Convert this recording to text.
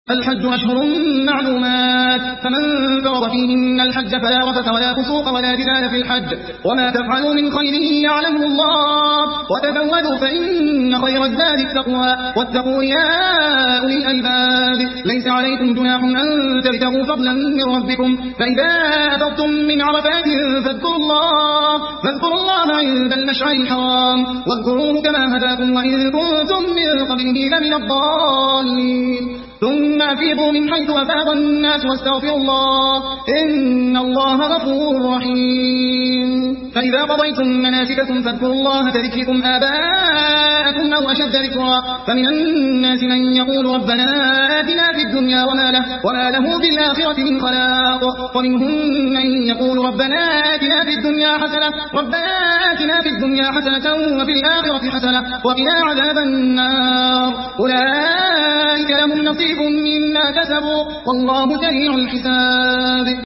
الحج أشهر معلومات، فمن فرض فيهن الحج فلا رفث ولا فسوق ولا جدال في الحج، وما تفعلوا من خير يعلمه الله، وتزودوا فإن خير الزاد التقوى، واتقوا يا أولي الألباب. ليس عليكم جناح أن تبتغوا فضلا من ربكم، فإذا أفضتم من عرفات فاذكروا الله عند المشعر الحرام، واذكروه كما هداكم وإن كنتم من قبله لمن الضالين. ثم أفيضوا من حيث أفاض الناس واستغفروا الله، إن الله غفور رحيم. فإذا قضيتم مناسككم فاذكروا الله كذكركم آباءكم أو أشد ذكرا. فمن الناس من يقول ربنا آتنا في الدنيا وما له في الآخرة من خلاق. ومنهم من يقول ربنا آتنا في الدنيا حسنة وفي الآخرة حسنة وقنا عذاب النار. أولئك لهم نصيب مما كسبوا والله سريع الحساب.